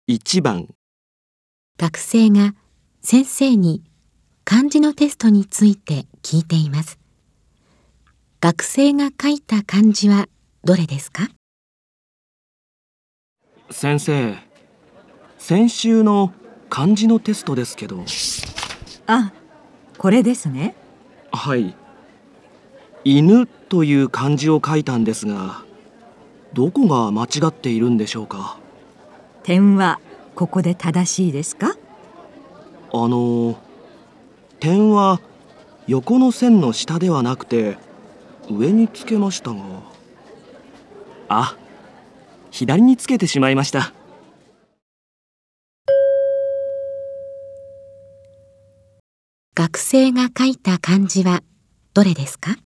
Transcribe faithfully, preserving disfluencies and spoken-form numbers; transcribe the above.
いちばん、 学生が先生に漢字のテストについて聞いています。学生が書いた漢字はどれですか？ 先生、先週の漢字のテストですけど。 あ、これですね。 はい。犬という漢字を書いたんですが、どこが間違っているんでしょうか？ 点はここで正しいですか？ あの、点は横の線の下ではなくて上につけましたが。あ、左につけてしまいました。 学生が書いた漢字はどれですか？